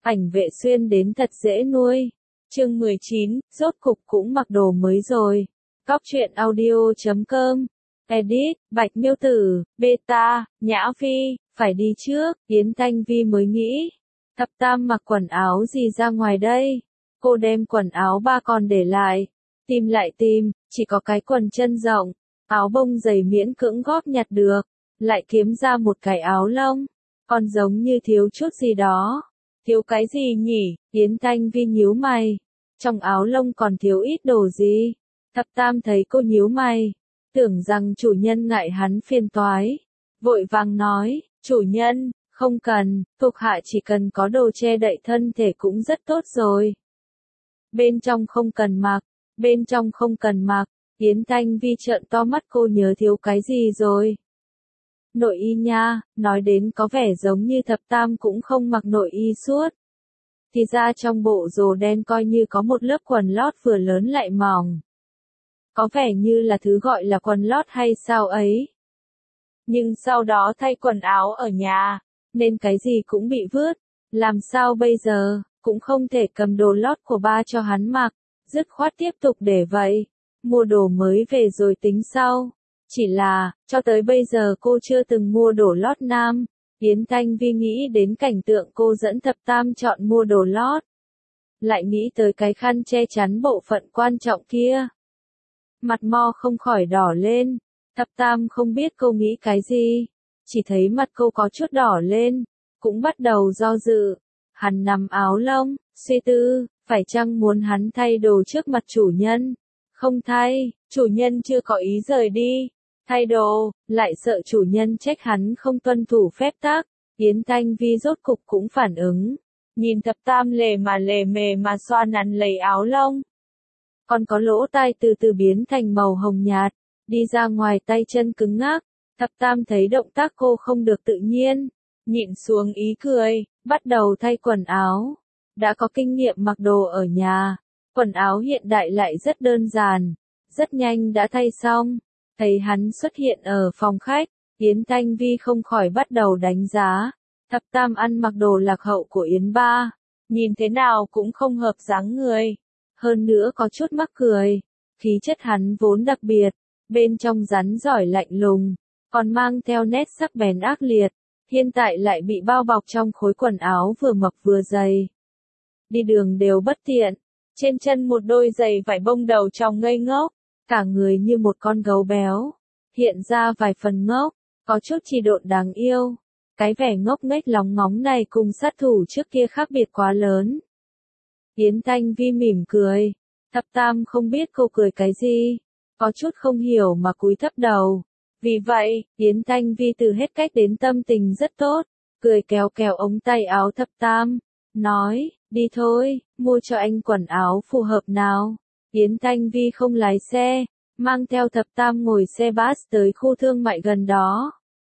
Ảnh Vệ Xuyên đến thật dễ nuôi. Chương 19, rốt cục cũng mặc đồ mới rồi. Góc truyện audio.com. Edit, Bạch Miêu Tử, Beta, Nhã Phi, phải đi trước, Yến Thanh Vi mới nghĩ. Thập Tam mặc quần áo gì ra ngoài đây? Cô đem quần áo ba con để lại. Tìm lại tìm, chỉ có cái quần chân rộng, áo bông dày miễn cưỡng góp nhặt được. Lại kiếm ra một cái áo lông. Còn giống như thiếu chút gì đó. Thiếu cái gì nhỉ? Yến Thanh Vi nhíu mày. Trong áo lông còn thiếu ít đồ gì? Thập Tam thấy cô nhíu mày. Tưởng rằng chủ nhân ngại hắn phiền toái. Vội vàng nói, chủ nhân, không cần, thuộc hạ chỉ cần có đồ che đậy thân thể cũng rất tốt rồi. Bên trong không cần mặc, bên trong không cần mặc. Yến Thanh Vi trợn to mắt, cô nhớ thiếu cái gì rồi? Nội y nha, nói đến có vẻ giống như Thập Tam cũng không mặc nội y suốt. Thì ra trong bộ đồ đen coi như có một lớp quần lót vừa lớn lại mỏng. Có vẻ như là thứ gọi là quần lót hay sao ấy. Nhưng sau đó thay quần áo ở nhà, nên cái gì cũng bị vứt. Làm sao bây giờ, cũng không thể cầm đồ lót của ba cho hắn mặc, dứt khoát tiếp tục để vậy. Mua đồ mới về rồi tính sau. Chỉ là, cho tới bây giờ cô chưa từng mua đồ lót nam. Yến Thanh Vi nghĩ đến cảnh tượng cô dẫn Thập Tam chọn mua đồ lót. Lại nghĩ tới cái khăn che chắn bộ phận quan trọng kia. Mặt mo không khỏi đỏ lên. Thập Tam không biết cô nghĩ cái gì. Chỉ thấy mặt cô có chút đỏ lên. Cũng bắt đầu do dự. Hắn nằm áo lông, suy tư, phải chăng muốn hắn thay đồ trước mặt chủ nhân? Không thay, chủ nhân chưa có ý rời đi. Thay đồ, lại sợ chủ nhân trách hắn không tuân thủ phép tắc. Yến Thanh Vi rốt cục cũng phản ứng. Nhìn Thập Tam lề mề mà xoa nắn lấy áo lông. Còn có lỗ tai từ từ biến thành màu hồng nhạt. Đi ra ngoài tay chân cứng ngắc. Thập Tam thấy động tác cô không được tự nhiên. Nhịn xuống ý cười, bắt đầu thay quần áo. Đã có kinh nghiệm mặc đồ ở nhà. Quần áo hiện đại lại rất đơn giản. Rất nhanh đã thay xong. Thấy hắn xuất hiện ở phòng khách, Yến Thanh Vi không khỏi bắt đầu đánh giá. Thập Tam ăn mặc đồ lạc hậu của Yến ba, nhìn thế nào cũng không hợp dáng người. Hơn nữa có chút mắc cười. Khí chất hắn vốn đặc biệt, bên trong rắn giỏi lạnh lùng, còn mang theo nét sắc bén ác liệt. Hiện tại lại bị bao bọc trong khối quần áo vừa mập vừa dày. Đi đường đều bất tiện, trên chân một đôi giày vải bông đầu tròng ngây ngốc. Cả người như một con gấu béo, hiện ra vài phần ngốc, có chút chỉ độn đáng yêu. Cái vẻ ngốc nghếch lóng ngóng này cùng sát thủ trước kia khác biệt quá lớn. Yến Thanh Vi mỉm cười, Thập Tam không biết cô cười cái gì, có chút không hiểu mà cúi thấp đầu. Vì vậy, Yến Thanh Vi từ hết cách đến tâm tình rất tốt, cười kéo kéo ống tay áo Thập Tam, nói, đi thôi, mua cho anh quần áo phù hợp nào. Yến Thanh Vi không lái xe, mang theo Thập Tam ngồi xe bus tới khu thương mại gần đó.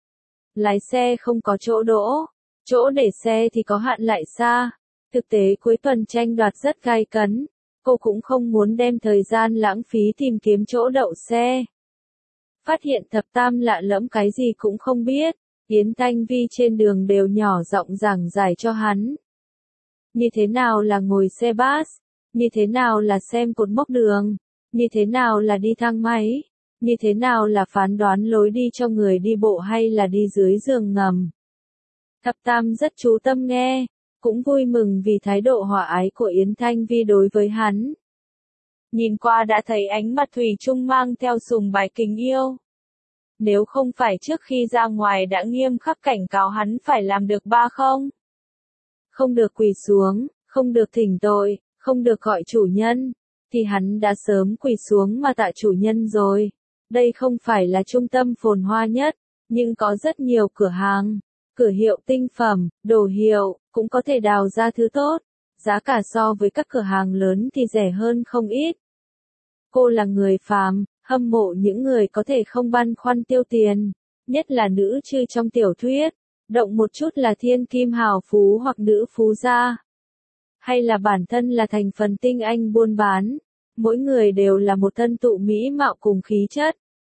Lái xe không có chỗ đỗ, chỗ để xe thì có hạn lại xa. Thực tế cuối tuần tranh đoạt rất gay cấn, cô cũng không muốn đem thời gian lãng phí tìm kiếm chỗ đậu xe. Phát hiện Thập Tam lạ lẫm cái gì cũng không biết, Yến Thanh Vi trên đường đều nhỏ giọng giảng giải cho hắn. Như thế nào là ngồi xe bus? Như thế nào là xem cột mốc đường? Như thế nào là đi thang máy? Như thế nào là phán đoán lối đi cho người đi bộ hay là đi dưới giường ngầm? Thập Tam rất chú tâm nghe, cũng vui mừng vì thái độ hòa ái của Yến Thanh Vi đối với hắn. Nhìn qua đã thấy ánh mặt thủy chung mang theo sùng bái kính yêu. Nếu không phải trước khi ra ngoài đã nghiêm khắc cảnh cáo hắn phải làm được ba không? Không được quỳ xuống, không được thỉnh tội, không được gọi chủ nhân, thì hắn đã sớm quỳ xuống mà tạ chủ nhân rồi. Đây không phải là trung tâm phồn hoa nhất, nhưng có rất nhiều cửa hàng, cửa hiệu tinh phẩm, đồ hiệu, cũng có thể đào ra thứ tốt. Giá cả so với các cửa hàng lớn thì rẻ hơn không ít. Cô là người phàm, hâm mộ những người có thể không băn khoăn tiêu tiền, nhất là nữ chư trong tiểu thuyết, động một chút là thiên kim hào phú hoặc nữ phú gia. Hay là bản thân là thành phần tinh anh buôn bán, mỗi người đều là một thân tụ mỹ mạo cùng khí chất.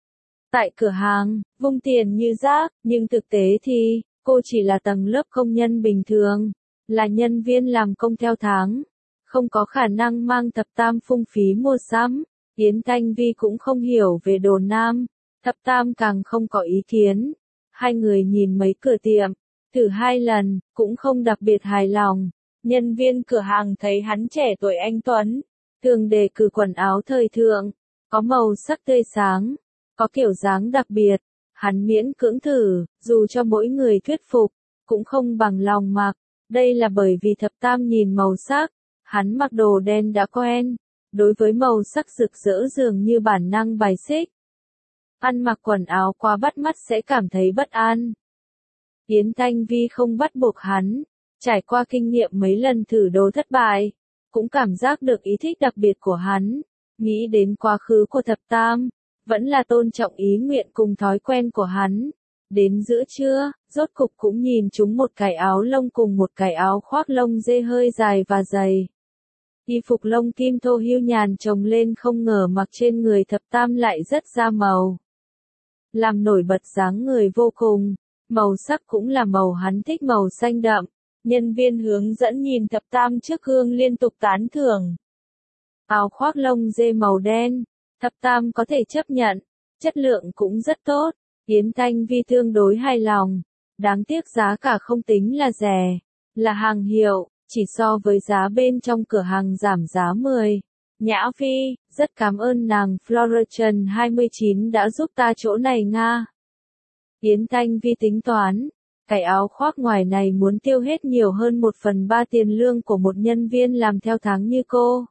Tại cửa hàng, vung tiền như rác, nhưng thực tế thì, cô chỉ là tầng lớp công nhân bình thường. là nhân viên làm công theo tháng, không có khả năng mang thập tam phung phí mua sắm. Yến Thanh Vi cũng không hiểu về đồ nam, thập tam càng không có ý kiến. Hai người nhìn mấy cửa tiệm, thử 2 lần, cũng không đặc biệt hài lòng. Nhân viên cửa hàng thấy hắn trẻ tuổi anh tuấn, thường đề cử quần áo thời thượng, có màu sắc tươi sáng, có kiểu dáng đặc biệt. Hắn miễn cưỡng thử, dù cho mỗi người thuyết phục, cũng không bằng lòng mặc. Đây là bởi vì thập tam nhìn màu sắc, hắn mặc đồ đen đã quen, đối với màu sắc rực rỡ dường như bản năng bài xích. Ăn mặc quần áo quá bắt mắt sẽ cảm thấy bất an. Yến Thanh Vi không bắt buộc hắn, trải qua kinh nghiệm mấy lần thử đồ thất bại, cũng cảm giác được ý thích đặc biệt của hắn, nghĩ đến quá khứ của thập tam, vẫn là tôn trọng ý nguyện cùng thói quen của hắn. Đến giữa trưa, rốt cục cũng nhìn chúng một cái áo lông cùng một cái áo khoác lông dê hơi dài và dày. Y phục lông kim thô hưu nhàn chồng lên không ngờ mặc trên người thập tam lại rất da màu, làm nổi bật dáng người vô cùng. Màu sắc cũng là màu hắn thích, màu xanh đậm. Nhân viên hướng dẫn nhìn thập tam trước gương liên tục tán thưởng. Áo khoác lông dê màu đen, thập tam có thể chấp nhận, chất lượng cũng rất tốt. Yến Thanh Vi tương đối hài lòng. Đáng tiếc giá cả không tính là rẻ, là hàng hiệu, chỉ so với giá bên trong cửa hàng giảm giá 10. Nhã Phi, rất cảm ơn nàng Florence 29 đã giúp ta chỗ này Nga. Yến Thanh Vi tính toán, cái áo khoác ngoài này muốn tiêu hết nhiều hơn 1/3 tiền lương của một nhân viên làm theo tháng như cô.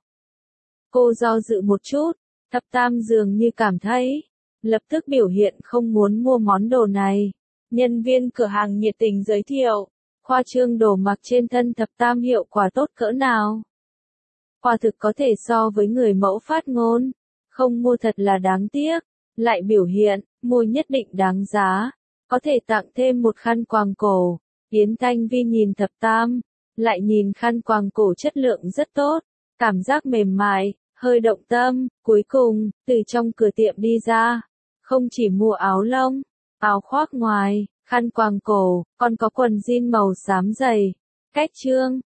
Cô do dự một chút, thập tam dường như cảm thấy, lập tức biểu hiện không muốn mua món đồ này. Nhân viên cửa hàng nhiệt tình giới thiệu, khoa trương đồ mặc trên thân thập tam hiệu quả tốt cỡ nào. Quả thực có thể so với người mẫu phát ngôn, không mua thật là đáng tiếc, lại biểu hiện, mua nhất định đáng giá, có thể tặng thêm một khăn quàng cổ. Yến Thanh Vi nhìn thập tam, lại nhìn khăn quàng cổ chất lượng rất tốt, cảm giác mềm mại, hơi động tâm, cuối cùng, từ trong cửa tiệm đi ra, không chỉ mua áo lông, áo khoác ngoài, khăn quàng cổ, còn có quần jean màu xám dày. Cách chương